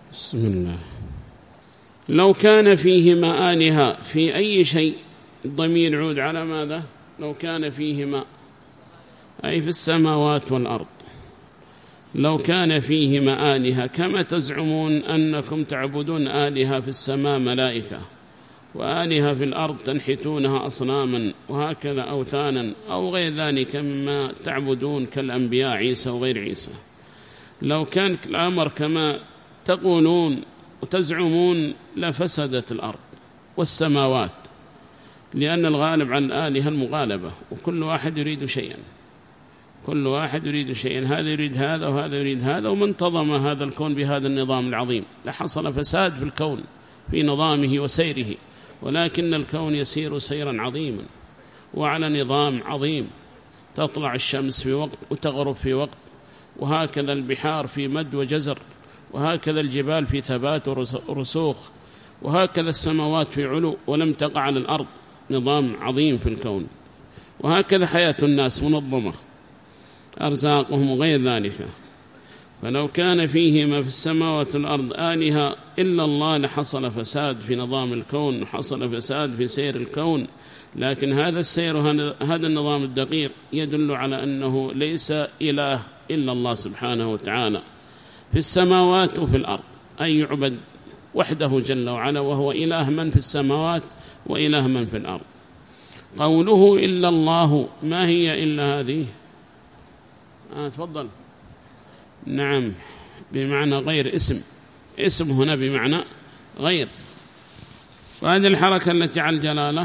بسم الله. لو كان فيهما آلهة في أي شيء، الضمير يعود على ماذا؟ لو كان فيهما أي في السماوات والأرض. لو كان فيهما آلهة كما تزعمون أنكم تعبدون آلهة في السماء ملائكة، وآلهة في الأرض تنحتونها أصناما وهكذا أوثانا أو غير ذلك مما تعبدون كالأنبياء عيسى وغير عيسى. لو كان الأمر كما تقولون وتزعمون لفسدت الأرض والسماوات، لأن الغالب عن الآلهة المغالبة، وكل واحد يريد شيئا، كل واحد يريد شيئا، هذا يريد هذا وهذا يريد هذا، وما انتظم هذا الكون بهذا النظام العظيم لحصل فساد في الكون في نظامه وسيره. ولكن الكون يسير سيرا عظيما وعلى نظام عظيم، تطلع الشمس في وقت وتغرب في وقت، وهكذا البحار في مد وجزر، وهكذا الجبال في ثبات ورسوخ، وهكذا السماوات في علو ولم تقع على الأرض، نظام عظيم في الكون. وهكذا حياة الناس منظمة، أرزاقهم وغير ذلك. فلو كان فيهما في السماوات والأرض آلهة إلا الله لحصل فساد في نظام الكون، حصل فساد في سير الكون. لكن هذا السير هذا النظام الدقيق يدل على أنه ليس إله إلا الله سبحانه وتعالى في السماوات وفي الأرض، أي يعبد وحده جل وعلا، وهو إله من في السماوات وإله من في الأرض. قوله إلا الله، ما هي إلا هذه؟ تفضل. نعم، بمعنى غير، اسم هنا بمعنى غير. وهذه الحركة التي على الجلالة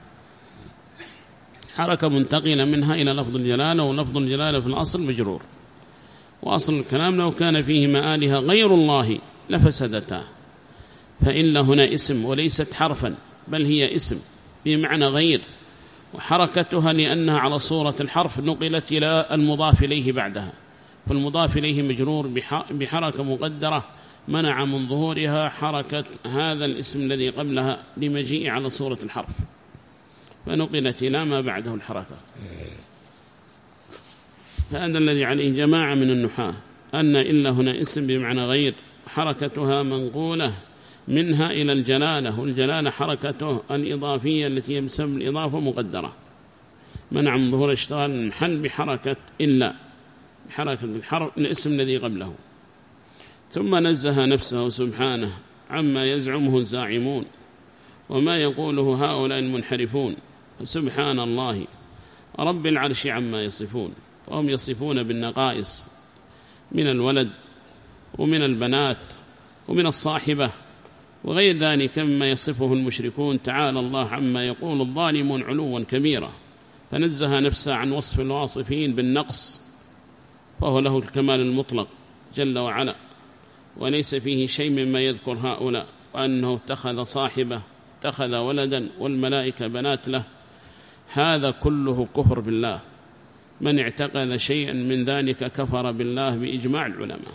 حركة منتقلة منها إلى لفظ الجلالة، ولفظ الجلالة في الأصل مجرور. وأصل الكلام لو كان فيهما آلهة غير الله لفسدتا، فإلا هنا اسم وليست حرفا، بل هي اسم بمعنى غير، وحركتها لأنها على صورة الحرف نقلت إلى المضاف إليه بعدها، فالمضاف إليه مجرور بحركة مقدرة منع من ظهورها حركة هذا الاسم الذي قبلها لمجيء على صورة الحرف، فنقلت إلى ما بعده الحركة. فهذا الذي عليه جماعة من النحاة، أن إلا هنا اسم بمعنى غير، حركتها منقولة منها إلى الجلالة، والجلالة حركته الإضافية التي يسمى الإضافة مقدرة، منع من ظهور اشتغال المحل بحركة إلا، بحركة الاسم الذي قبله. ثم نزه نفسه سبحانه عما يزعمه الزاعمون وما يقوله هؤلاء المنحرفون، فسبحان الله رب العرش عما يصفون. فهم يصفون بالنقائص من الولد ومن البنات ومن الصاحبة وغير ذلك مما يصفه المشركون. تعالى الله عما يقول الظالمون علوا كبيرا، فنزه نفسه عن وصف الواصفين بالنقص، فهو له الكمال المطلق جل وعلا، وليس فيه شيء مما يذكر هؤلاء، وأنه اتخذ صاحبة، اتخذ ولدا، والملائكة بنات له. هذا كله كفر بالله، من اعتقد شيئا من ذلك كفر بالله بإجماع العلماء،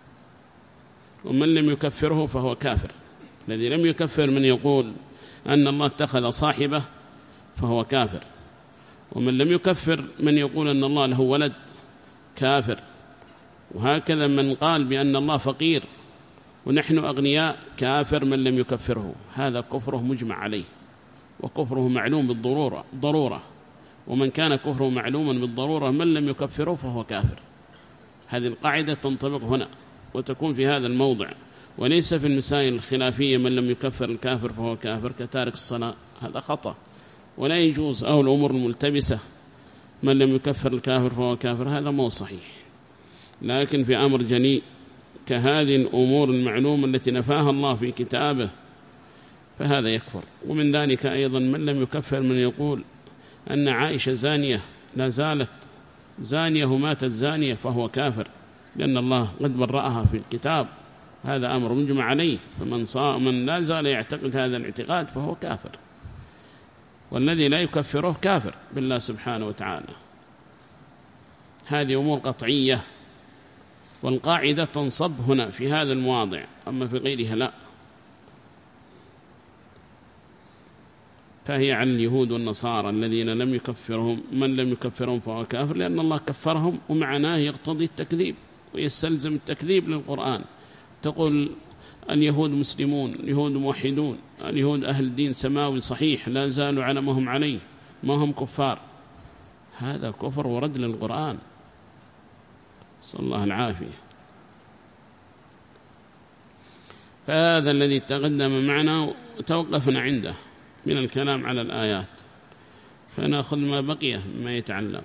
ومن لم يكفره فهو كافر. الذي لم يكفر من يقول أن الله اتخذ صاحبة فهو كافر، ومن لم يكفر من يقول أن الله له ولد كافر. وهكذا من قال بأن الله فقير ونحن أغنياء كافر من لم يكفره، هذا كفره مجمع عليه، وكفره معلوم بالضرورة. ومن كان كفره معلوما بالضرورة من لم يكفره فهو كافر. هذه القاعدة تنطبق هنا وتكون في هذا الموضع، وليس في المسائل الخلافية من لم يكفر الكافر فهو كافر كتارك الصلاة، هذا خطأ ولا يجوز. أو الأمور الملتبسة من لم يكفر الكافر فهو كافر، هذا مو صحيح. لكن في أمر جلي كهذه الأمور المعلومة التي نفاها الله في كتابه فهذا يكفر. ومن ذلك أيضا من لم يكفر من يقول أن عائشة زانية لا زالت زانية وماتت زانية فهو كافر، لأن الله قد برأها في الكتاب، هذا أمر مجمع عليه. فمن لا زال يعتقد هذا الاعتقاد فهو كافر، والذي لا يكفره كافر بالله سبحانه وتعالى. هذه أمور قطعية، والقاعدة تنصب هنا في هذا المواضع، أما في غيرها لا. فهي عن اليهود والنصارى الذين لم يكفرهم، من لم يكفرهم فهو كافر، لأن الله كفرهم، ومعناه يقتضي التكذيب ويستلزم التكذيب للقرآن. تقول اليهود مسلمون، اليهود موحدون، اليهود أهل دين سماوي صحيح لا زالوا على ما هم عليه، ما هم كفار. هذا كفر ورد للقرآن، صلى الله العافية. فهذا الذي تقدم معنا وتوقفنا عنده من الكلام على الآيات، فنأخذ ما بقي مما يتعلق.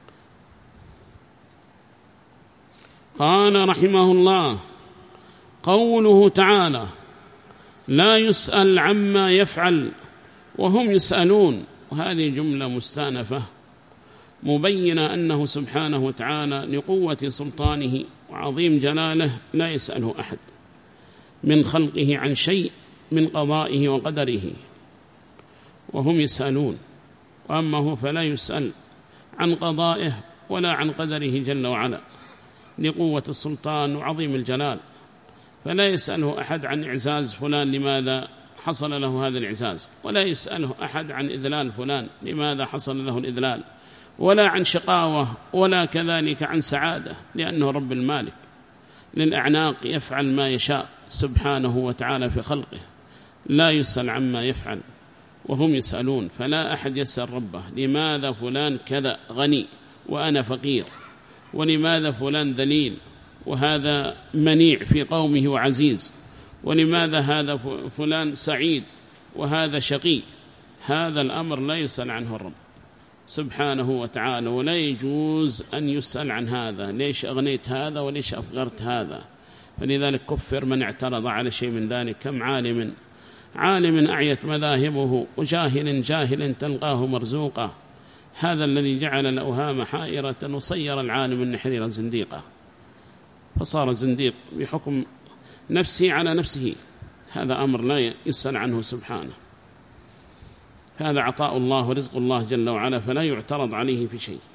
قال رحمه الله: قوله تعالى: لا يسأل عما يفعل وهم يسألون، وهذه جملة مستأنفة مبينة أنه سبحانه وتعالى لقوة سلطانه وعظيم جلاله لا يسأله أحد من خلقه عن شيء من قضائه وقدره، وهم يسألون. وأما هو فلا يسأل عن قضائه ولا عن قدره جل وعلا لقوة السلطان وعظيم الجلال، فلا يسأله أحد عن إعزاز فلان لماذا حصل له هذا الإعزاز، ولا يسأله أحد عن إذلال فلان لماذا حصل له الإذلال، ولا عن شقاوة، ولا كذلك عن سعادة، لأنه رب المالك للأعناق يفعل ما يشاء سبحانه وتعالى في خلقه، لا يسأل عما يفعل وهم يسألون. فلا أحد يسأل ربه لماذا فلان كذا غني وأنا فقير، ولماذا فلان ذليل وهذا منيع في قومه وعزيز، ولماذا هذا فلان سعيد وهذا شقي. هذا الأمر لا يسأل عنه الرب سبحانه وتعالى، ولا يجوز أن يسأل عن هذا، ليش أغنيت هذا وليش أفقرت هذا. فلذلك كفر من اعترض على شيء من ذلك. كم عالم أعيت مذاهبه، وجاهل تلقاه مرزوقا. هذا الذي جعل الأوهام حائرة وصير العالم النحرير زنديقا، فصار زنديق بحكم نفسه على نفسه. هذا أمر لا يسأل عنه سبحانه، هذا عطاء الله ورزق الله جل وعلا، فلا يعترض عليه في شيء.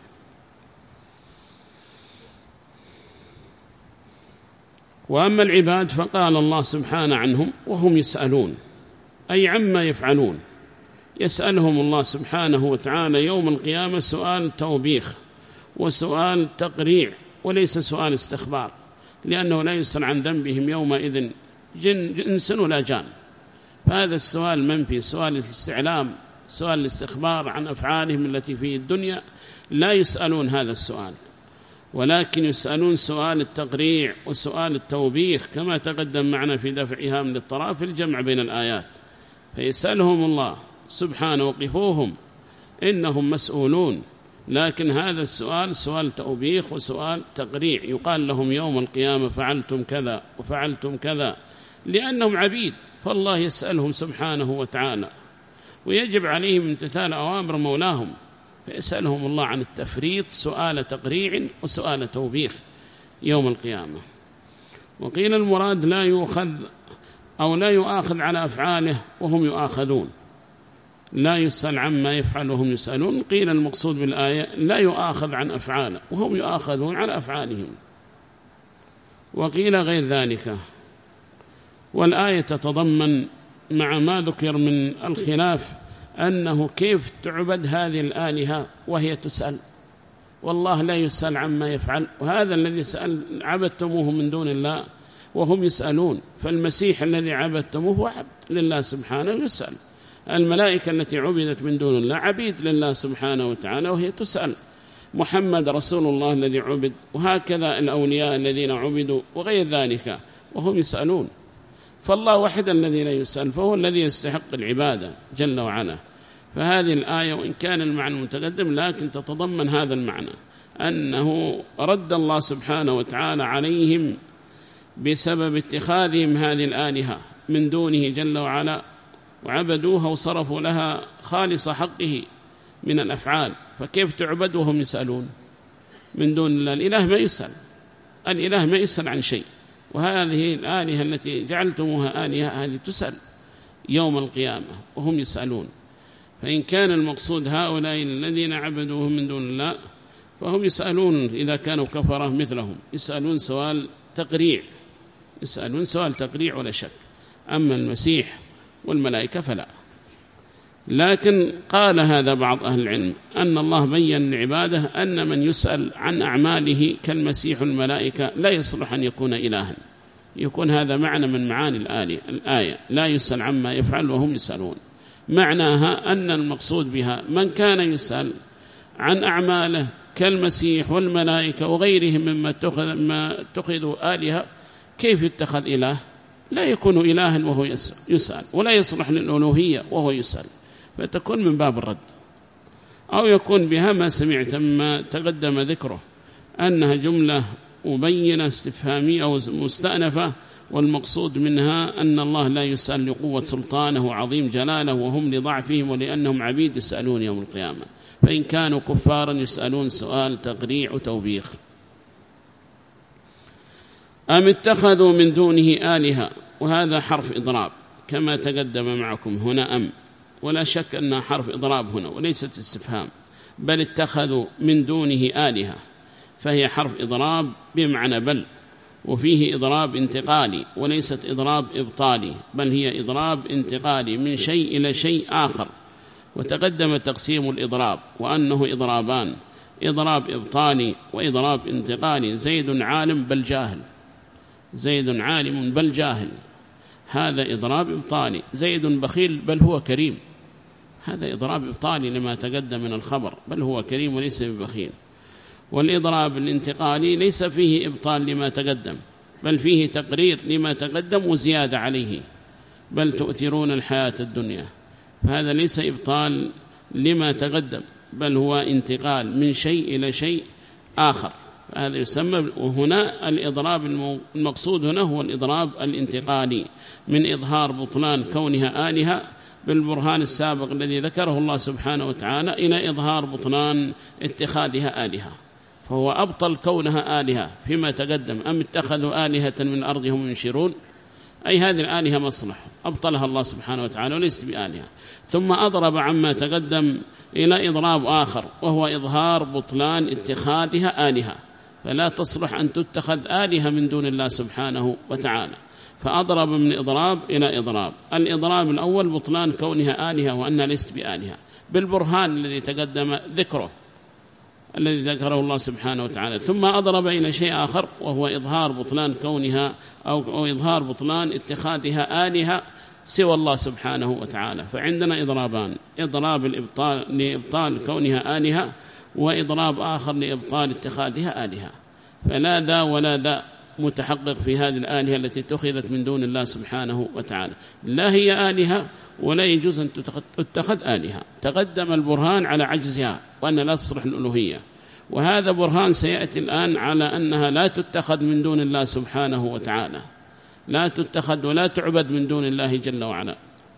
وأما العباد فقال الله سبحانه عنهم: وهم يسألون، أي عما يفعلون. يسألهم الله سبحانه وتعالى يوم القيامة سؤال توبيخ وسؤال تقريع، وليس سؤال استخبار، لأنه لا يسأل عن ذنبهم يومئذ جنس ولا جان. فهذا السؤال منفي، سؤال الاستعلام، سؤال الاستخبار عن أفعالهم التي في الدنيا، لا يسألون هذا السؤال، ولكن يسألون سؤال التقريع وسؤال التوبيخ، كما تقدم معنا في دفعها من الاضطراب في الجمع بين الآيات. فيسألهم الله سبحانه: وقفوهم إنهم مسؤولون. لكن هذا السؤال سؤال توبيخ وسؤال تقريع، يقال لهم يوم القيامة فعلتم كذا وفعلتم كذا، لأنهم عبيد، فالله يسألهم سبحانه وتعالى، ويجب عليهم امتثال أوامر مولاهم. فيسألهم الله عن التفريط سؤال تقريع وسؤال توبيخ يوم القيامة. وقيل المراد لا يؤخذ أو لا يؤاخذ على أفعاله وهم يؤاخذون، لا يسأل عما يفعل وهم يسألون. قيل المقصود بالآية لا يؤاخذ عن أفعاله وهم يؤاخذون على أفعالهم، وقيل غير ذلك. والآية تتضمن مع ما ذكر من الخلاف أنه كيف تعبد هذه الآلهة وهي تسأل، والله لا يسأل عما يفعل. وهذا الذي سأل عبدتموه من دون الله وهم يسألون، فالمسيح الذي عبدتموه هو عبد لله سبحانه يسأل. الملائكة التي عبدت من دون الله عبيد لله سبحانه وتعالى وهي تسأل. محمد رسول الله الذي عبد، وهكذا الأولياء الذين عبدوا وغير ذلك وهم يسألون. فالله وحده الذي لا يسأل، فهو الذي يستحق العبادة جل وعلا. فهذه الآية وإن كان المعنى متقدم لكن تتضمن هذا المعنى، أنه رد الله سبحانه وتعالى عليهم بسبب اتخاذهم هذه الآلهة من دونه جل وعلا، وعبدوها وصرفوا لها خالص حقه من الأفعال. فكيف تعبد وهم يسألون من دون الله؟ الإله ما يسأل، الإله ما يسأل عن شيء. وهذه الآلهة التي جعلتموها آلهة هذه تسأل يوم القيامة وهم يسألون. فإن كان المقصود هؤلاء الذين عبدوهم من دون الله فهم يسألون إذا كانوا كفرة مثلهم، يسألون سؤال تقريع، يسألون سؤال تقريع ولا شك. أما المسيح والملائكة فلا. لكن قال هذا بعض أهل العلم أن الله بيّن لعباده أن من يسأل عن أعماله كالمسيح والملائكة لا يصلح أن يكون إلها، يكون هذا معنى من معاني الآية لا يسأل عما يفعل وهم يسألون. معناها أن المقصود بها من كان يسأل عن أعماله كالمسيح والملائكة وغيرهم مما اتخذوا آلهة، كيف يتخذ إله؟ لا يكون إلها وهو يسأل، ولا يصلح للألوهية وهو يسأل، فتكون من باب الرد. أو يكون بها ما سمعت ما تقدم ذكره أنها جملة مبينة استفهامية أو مستأنفة، والمقصود منها أن الله لا يسأل لقوة سلطانه وعظيم جلاله، وهم لضعفهم ولأنهم عبيد يسألون يوم القيامة، فإن كانوا كفارا يسألون سؤال تقريع وتوبيخ. أم اتخذوا من دونه آلهة، وهذا حرف إضراب كما تقدم معكم هنا أم، ولا شك أنها حرف إضراب هنا وليست استفهام، بل اتخذوا من دونه آلهة، فهي حرف إضراب بمعنى بل، وفيه إضراب انتقالي وليست إضراب إبطالي، بل هي إضراب انتقالي من شيء إلى شيء آخر. وتقدم تقسيم الإضراب وأنه إضرابان، إضراب إبطالي وإضراب انتقالي. زيد عالم بل جاهل، زيد عالم بل جاهل، هذا إضراب إبطالي. زيد بخيل بل هو كريم، هذا إضراب إبطالي لما تقدم من الخبر، بل هو كريم وليس ببخيل. والإضراب الانتقالي ليس فيه إبطال لما تقدم، بل فيه تقرير لما تقدم وزيادة عليه، بل تؤثرون الحياة الدنيا، فهذا ليس إبطال لما تقدم، بل هو انتقال من شيء إلى شيء آخر، هذا يسمى. وهنا الإضراب المقصود هنا هو الإضراب الانتقالي، من إظهار بطلان كونها آلهة بالبرهان السابق الذي ذكره الله سبحانه وتعالى إلى إظهار بطلان اتخاذها آلهة، فهو أبطل كونها آلهة فيما تقدم. أم اتخذوا آلهة من الأرض هم ينشرون، أي هذه الآلهة مصلح أبطلها الله سبحانه وتعالى وليست بآلهة. ثم أضرب عما تقدم إلى إضراب آخر، وهو إظهار بطلان اتخاذها آلهة، فلا تصلح أن تتخذ آلهة من دون الله سبحانه وتعالى. فأضرب من إضراب إلى إضراب. الإضراب الأول بطلان كونها آلهة وأنها ليست بآلهة بالبرهان الذي تقدم ذكره الذي ذكره الله سبحانه وتعالى. ثم أضرب إلى شيء آخر، وهو إظهار بطلان كونها أو إظهار بطلان اتخاذها آلهة سوى الله سبحانه وتعالى. فعندنا إضرابان، إضراب الإبطال لإبطال كونها آلهة، وإضراب آخر لإبطال اتخاذها آلهة. فلا ذا ولا ذا متحقق في هذه الآلهة التي اتخذت من دون الله سبحانه وتعالى، لا هي آلهة ولا يجوز أن تتخذ آلهة. تقدم البرهان على عجزها وأن لا تصلح الألوهية، وهذا برهان سيأتي الآن على أنها لا تتخذ من دون الله سبحانه وتعالى، لا تتخذ ولا تعبد من دون الله جل وعلا.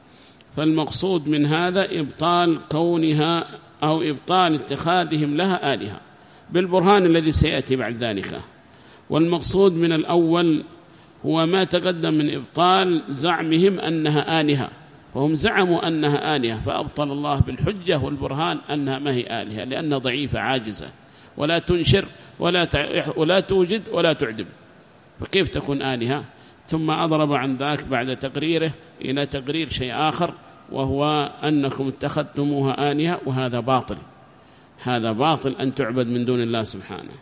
فالمقصود من هذا إبطال كونها أو إبطال اتخاذهم لها آلهة بالبرهان الذي سيأتي بعد ذلك. والمقصود من الأول هو ما تقدم من إبطال زعمهم أنها آلهة، فهم زعموا أنها آلهة، فأبطل الله بالحجة والبرهان أنها ما هي آلهة، لأنها ضعيفة عاجزة ولا تنشر ولا توجد ولا تعدم، فكيف تكون آلهة؟ ثم أضرب عن ذاك بعد تقريره إلى تقرير شيء آخر، وهو أنكم اتخذتموها آلهة، وهذا باطل، هذا باطل أن تعبد من دون الله سبحانه.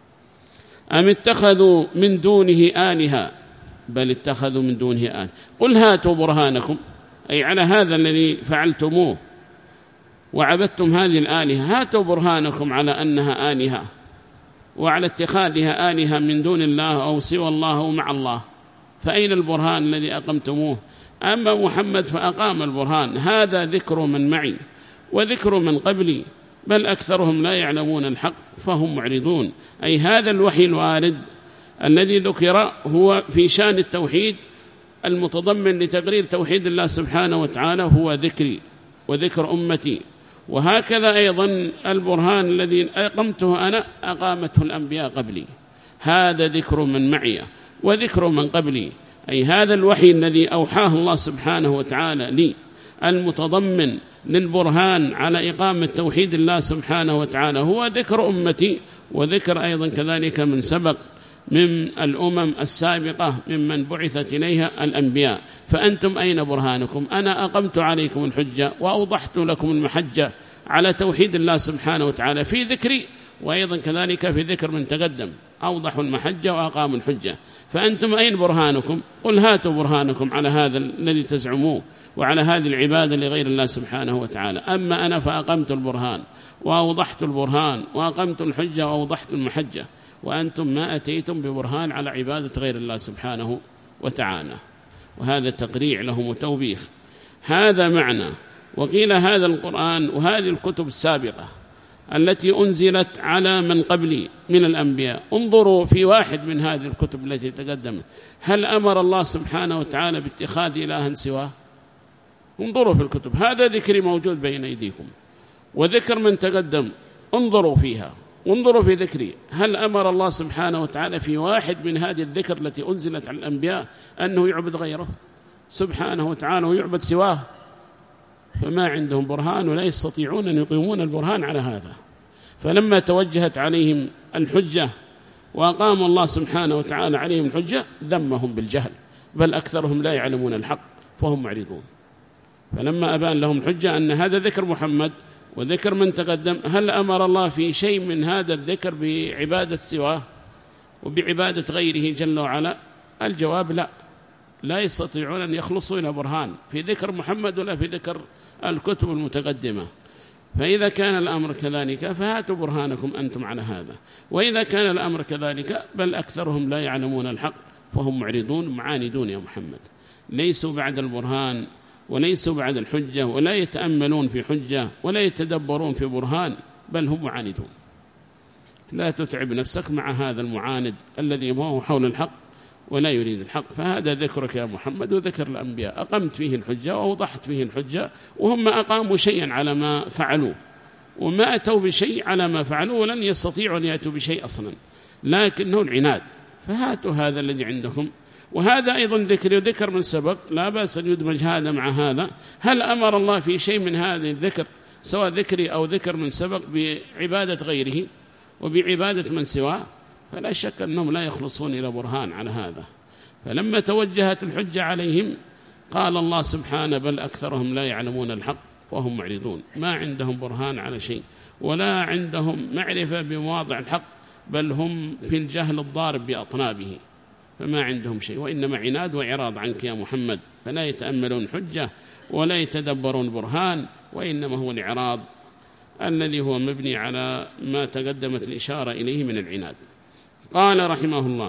أم اتخذوا من دونه آلهة، بل اتخذوا من دونه آلهة. قل هاتوا برهانكم، أي على هذا الذي فعلتموه وعبدتم هذه الآلهة، هاتوا برهانكم على أنها آلهة وعلى اتخاذها آلهة من دون الله أو سوى الله ومع الله، فأين البرهان الذي أقمتموه؟ أما محمد فأقام البرهان، هذا ذكر من معي وذكر من قبلي، بل أكثرهم لا يعلمون الحق فهم معرضون. أي هذا الوحي الوارد الذي ذكر هو في شان التوحيد المتضمن لتقرير توحيد الله سبحانه وتعالى، هو ذكري وذكر أمتي. وهكذا أيضا البرهان الذي أقمته أنا أقامته الأنبياء قبلي، هذا ذكر من معي وذكر من قبلي. أي هذا الوحي الذي أوحاه الله سبحانه وتعالى لي المتضمن للبرهان على إقامة توحيد الله سبحانه وتعالى هو ذكر أمتي، وذكر أيضا كذلك من سبق من الأمم السابقة ممن بعثت إليها الأنبياء. فأنتم أين برهانكم؟ أنا أقمت عليكم الحجة وأوضحت لكم المحجة على توحيد الله سبحانه وتعالى في ذكري، وأيضا كذلك في ذكر من تقدم. أوضحوا المحجة وأقاموا الحجة، فأنتم أين برهانكم؟ قل هاتوا برهانكم على هذا الذي تزعموه وعلى هذه العبادة لغير الله سبحانه وتعالى. أما أنا فأقمت البرهان وأوضحت البرهان وأقمت الحجة وأوضحت المحجة، وأنتم ما أتيتم ببرهان على عبادة غير الله سبحانه وتعالى. وهذا تقريع لهم وتوبيخ. هذا معنى. وقيل هذا القرآن وهذه الكتب السابقة التي أنزلت على من قبلي من الأنبياء، انظروا في واحد من هذه الكتب التي تقدمت هل أمر الله سبحانه وتعالى باتخاذ إلها سواه؟ انظروا في الكتب، هذا ذكري موجود بين أيديكم وذكر من تقدم، انظروا فيها وانظروا في ذكري هل أمر الله سبحانه وتعالى في واحد من هذه الذكر التي أنزلت على الأنبياء أنه يعبد غيره سبحانه وتعالى ويعبد سواه؟ فما عندهم برهان ولا يستطيعون أن يقيمون البرهان على هذا. فلما توجهت عليهم الحجة وأقام الله سبحانه وتعالى عليهم الحجة ذمهم بالجهل، بل أكثرهم لا يعلمون الحق فهم معرضون. فلما أبان لهم الحجة أن هذا ذكر محمد وذكر من تقدم، هل أمر الله في شيء من هذا الذكر بعبادة سواه وبعبادة غيره جل وعلا؟ الجواب لا، لا يستطيعون أن يخلصوا إلى برهان في ذكر محمد ولا في ذكر الكتب المتقدمة. فإذا كان الأمر كذلك فهاتوا برهانكم أنتم على هذا، وإذا كان الأمر كذلك بل أكثرهم لا يعلمون الحق فهم معرضون معاندون يا محمد، ليسوا بعد البرهان وليسوا بعد الحجة ولا يتأملون في حجة ولا يتدبرون في برهان، بل هم معاندون. لا تتعب نفسك مع هذا المعاند الذي هو حول الحق ولا يريد الحق. فهذا ذكرك يا محمد وذكر الأنبياء، أقمت فيه الحجة وأوضحت فيه الحجة، وهم أقاموا شيئا على ما فعلوا وما أتوا بشيء على ما فعلوا ولن يستطيعوا أن يأتوا بشيء أصلا، لكنه العناد. فهاتوا هذا الذي عندكم، وهذا أيضا ذكر وذكر من سبق، لا بأس أن يدمج هذا مع هذا. هل أمر الله في شيء من هذه الذكر سواء ذكري أو ذكر من سبق بعبادة غيره وبعبادة من سواه؟ فلا شك أنهم لا يخلصون إلى برهان على هذا. فلما توجهت الحجة عليهم قال الله سبحانه بل أكثرهم لا يعلمون الحق وهم معرضون، ما عندهم برهان على شيء ولا عندهم معرفة بمواضع الحق، بل هم في الجهل الضارب بأطنابه، فما عندهم شيء، وإنما عناد وإعراض عنك يا محمد. فلا يتأملون حجة ولا يتدبرون برهان، وإنما هو الإعراض الذي هو مبني على ما تقدمت الإشارة إليه من العناد. قال رحمه الله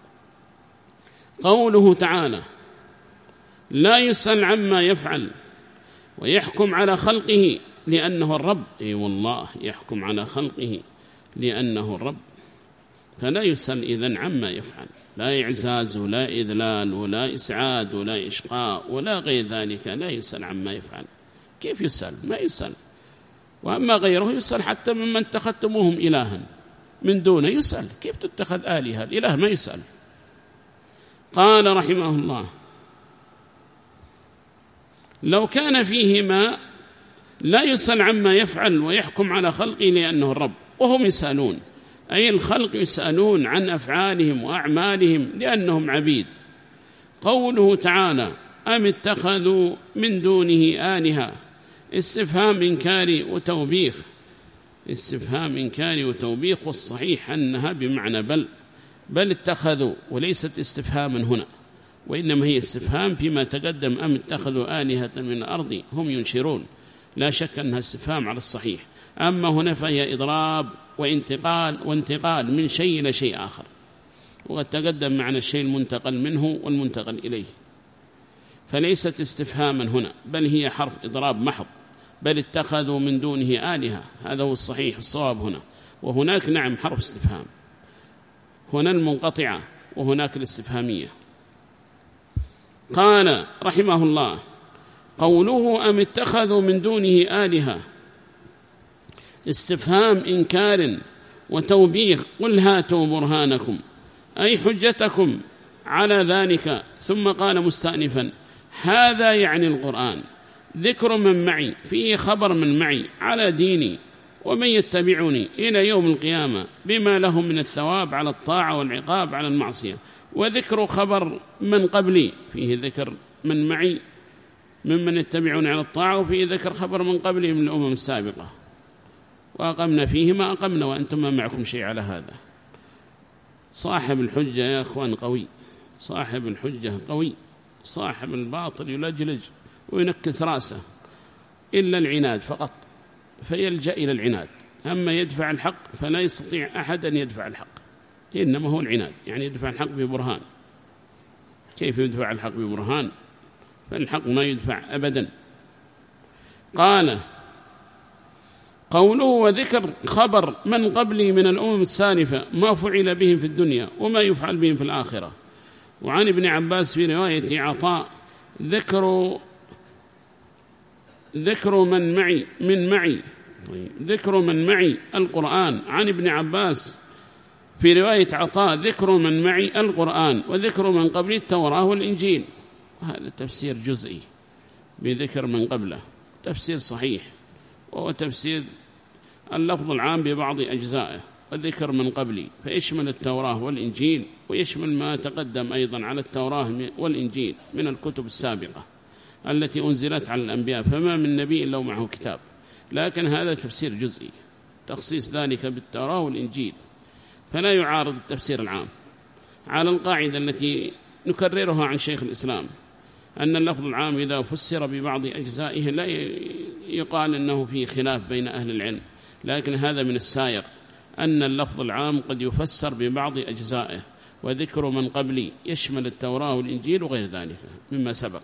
قوله تعالى لا يسأل عما يفعل ويحكم على خلقه لأنه الرب. أي والله يحكم على خلقه لأنه الرب، فلا يسأل إذن عما يفعل، لا إعزاز ولا إذلال ولا إسعاد ولا إشقاء ولا غير ذلك، لا يسأل عما يفعل. كيف يسأل؟ ما يسأل. وأما غيره يسأل، حتى ممن اتخذتموهم إلها من دونه يسأل، كيف تتخذ آلهة؟ الإله ما يسأل. قال رحمه الله لو كان فيهما لا يسأل عما يفعل ويحكم على خلقه لأنه الرب، وهم يسألون، أي الخلق يسألون عن أفعالهم وأعمالهم لأنهم عبيد. قوله تعالى أم اتخذوا من دونه آلهة، استفهام إنكاري وتوبيخ، استفهام إنكاري وتوبيخ، والصحيح أنها بمعنى بل اتخذوا، وليست استفهاما هنا، وإنما هي استفهام فيما تقدم أم اتخذوا آلهة من الأرض هم ينشرون، لا شك أنها استفهام على الصحيح. أما هنا فهي إضراب وانتقال من شيء إلى شيء آخر، وقد تقدم معنى الشيء المنتقل منه والمنتقل إليه، فليست استفهاما هنا، بل هي حرف إضراب محض. بل اتخذوا من دونه آلهة، هذا هو الصحيح الصواب هنا، وهناك نعم حرف استفهام، هنا المنقطعة وهناك الاستفهامية. قال رحمه الله قوله أم اتخذوا من دونه آلهة، استفهام إنكار وتوبيخ، قل هاتوا برهانكم أي حجتكم على ذلك. ثم قال مستأنفا هذا يعني القرآن ذكر من معي، فيه خبر من معي على ديني ومن يتبعني إلى يوم القيامة بما لهم من الثواب على الطاعة والعقاب على المعصية، وذكر خبر من قبلي، فيه ذكر من معي ممن يتبعون على الطاعة، وفيه ذكر خبر من قبلي من الأمم السابقة، وأقمنا فيه ما أقمنا وأنتم ما معكم شيء على هذا. صاحب الحجة يا أخوان قوي، صاحب الحجة قوي، صاحب الباطل يلجلج وينكس رأسه إلا العناد فقط، فيلجأ إلى العناد. أما يدفع الحق فلا يستطيع أحد أن يدفع الحق، إنما هو العناد، يعني يدفع الحق ببرهان. كيف يدفع الحق ببرهان؟ فالحق ما يدفع أبدا. قال قوله وذكر خبر من قبلي من الأمم السالفة ما فعل بهم في الدنيا وما يفعل بهم في الآخرة. وعن ابن عباس في رواية عطاء ذكر من معي القرآن. عن ابن عباس في رواية عطاء ذكر من معي القرآن وذكر من قبل التوراة والإنجيل. وهذا تفسير جزئي بذكر من قبله، تفسير صحيح، وهو تفسير اللفظ العام ببعض أجزائه. وذكر من قبلي فيشمل التوراة والإنجيل، ويشمل ما تقدم أيضا على التوراة والإنجيل من الكتب السابقة التي أنزلت على الأنبياء، فما من نبي إلا ومعه كتاب. لكن هذا تفسير جزئي، تخصيص ذلك بالتوراة والإنجيل، فلا يعارض التفسير العام، على القاعدة التي نكررها عن شيخ الإسلام أن اللفظ العام إذا فسر ببعض أجزائه لا يقال أنه فيه خلاف بين أهل العلم، لكن هذا من السائر أن اللفظ العام قد يفسر ببعض أجزائه. وذكر من قبلي يشمل التوراة والإنجيل وغير ذلك مما سبق.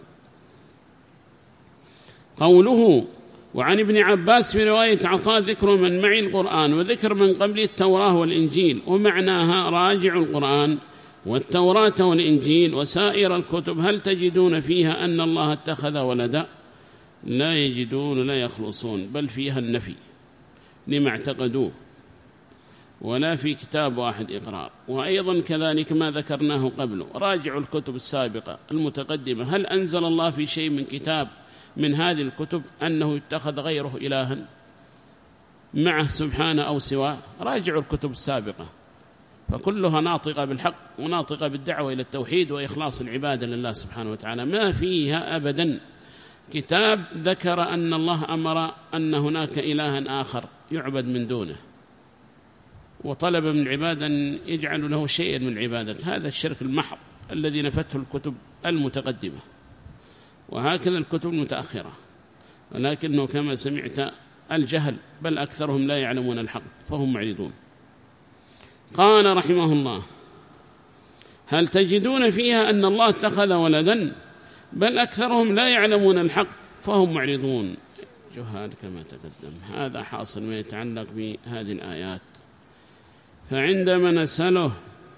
قوله وعن ابن عباس في رواية عطاء ذكر من معي القرآن وذكر من قبل التوراة والإنجيل، ومعناها راجع القرآن والتوراة والإنجيل وسائر الكتب هل تجدون فيها أن الله اتخذ ولدا؟ لا يجدون، لا يخلصون، بل فيها النفي لما اعتقدوه، ولا في كتاب واحد إقرار. وأيضا كذلك ما ذكرناه قبله، راجع الكتب السابقة المتقدمة هل أنزل الله في شيء من كتاب من هذه الكتب أنه اتخذ غيره إلها معه سبحانه أو سواه؟ راجع الكتب السابقة، فكلها ناطقة بالحق وناطقة بالدعوة إلى التوحيد وإخلاص العبادة لله سبحانه وتعالى، ما فيها أبدا كتاب ذكر أن الله أمر أن هناك إلها آخر يعبد من دونه وطلب من العباد أن يجعلوا له شيئا من العبادة. هذا الشرك المحض الذي نفته الكتب المتقدمة، وهكذا الكتب المتأخرة، ولكنه كما سمعت الجهل، بل أكثرهم لا يعلمون الحق فهم معرضون. قال رحمه الله هل تجدون فيها أن الله اتخذ ولدا؟ بل أكثرهم لا يعلمون الحق فهم معرضون، جهال كما تقدم. هذا حاصل ما يتعلق بهذه الآيات. فعندما نسأله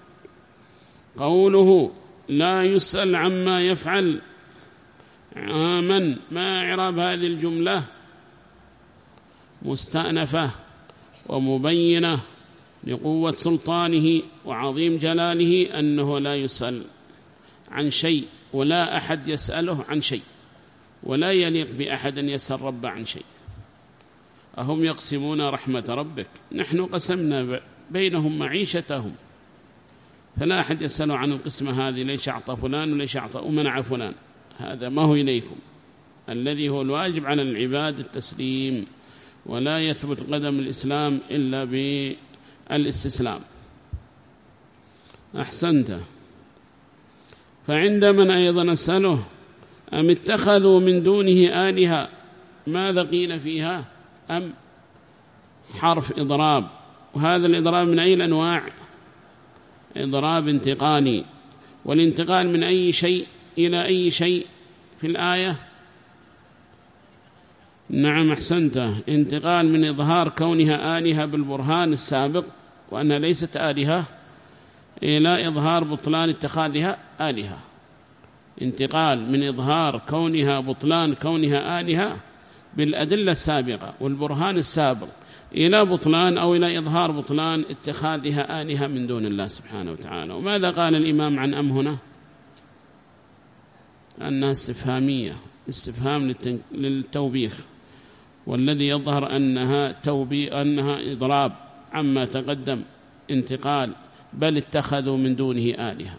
قوله لا يسأل عما يفعل عاما، ما إعراب هذه الجملة؟ مستأنفة ومبينة لقوة سلطانه وعظيم جلاله أنه لا يسأل عن شيء ولا أحد يسأله عن شيء، ولا يليق بأحد أن يسأل رب عن شيء. أهم يقسمون رحمة ربك، نحن قسمنا بينهم معيشتهم، فلا أحد يسأل عن القسمة هذه، ليش أعطى فلان وليش أعطى ومنع فلان، هذا ما هو إليكم. الذي هو الواجب على العباد التسليم، ولا يثبت قدم الإسلام إلا بالاستسلام. أحسنت. فعندما أيضا نسأله أم اتخذوا من دونه آلهة، ماذا قيل فيها؟ أم حرف إضراب، وهذا الإضراب من أي الأنواع؟ إضراب انتقالي، والانتقال من أي شيء إلى أي شيء في الآية؟ نعم أحسنت، انتقال من إظهار كونها آلهة بالبرهان السابق وأنها ليست آلهة إلى إظهار بطلان اتخاذها آلهة. انتقال من إظهار كونها بطلان كونها آلهة بالأدلة السابقة والبرهان السابق إلى بطلان أو إلى إظهار بطلان اتخاذها آلهة من دون الله سبحانه وتعالى. وماذا قال الإمام عن أم هنا؟ أنها استفهامية، استفهام للتوبيخ، والذي يظهر أنها أنها إضراب عما تقدم، انتقال، بل اتخذوا من دونه آلهة،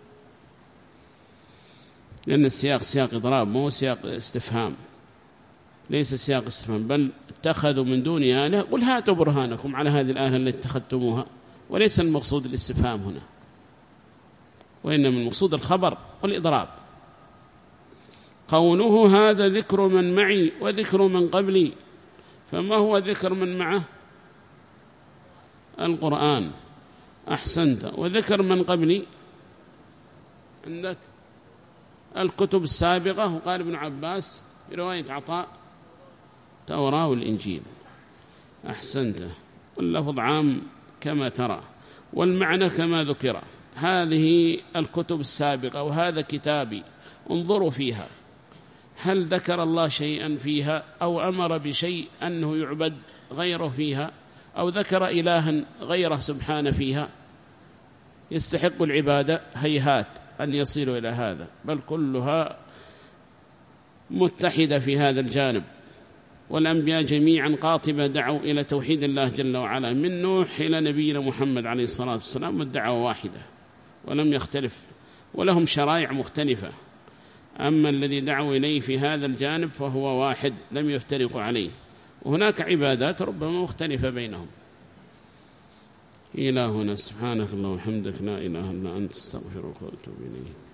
لأن السياق سياق إضراب مو سياق استفهام، ليس سياق استفهام، بل اتخذوا من دونه آلهة. قل هاتوا برهانكم على هذه الآلهة التي اتخذتموها، وليس المقصود الاستفهام هنا، وإنما المقصود الخبر والإضراب. قوله هذا ذكر من معي وذكر من قبلي، فما هو ذكر من معه؟ القرآن. أحسنت. وذكر من قبلي عندك الكتب السابقة، وقال ابن عباس في رواية عطاء التوراة والإنجيل. أحسنت. واللفظ عام كما ترى، والمعنى كما ذكر. هذه الكتب السابقة وهذا كتابي، انظروا فيها هل ذكر الله شيئا فيها أو أمر بشيء أنه يعبد غيره فيها، أو ذكر إلها غيره سبحانه فيها يستحق العبادة؟ هيهات أن يصلوا إلى هذا، بل كلها متحدة في هذا الجانب. والأنبياء جميعا قاطبة دعوا إلى توحيد الله جل وعلا، من نوح إلى نبينا محمد عليه الصلاة والسلام، والدعوة واحدة ولم يختلف، ولهم شرائع مختلفة. أما الذي دعوا إليه في هذا الجانب فهو واحد لم يفترقوا عليه، وهناك عبادات ربما مختلفة بينهم. إلى هنا، سبحانك اللهم وبحمدك، لا إله إلا أنت، استغفرك وأتوب إليك.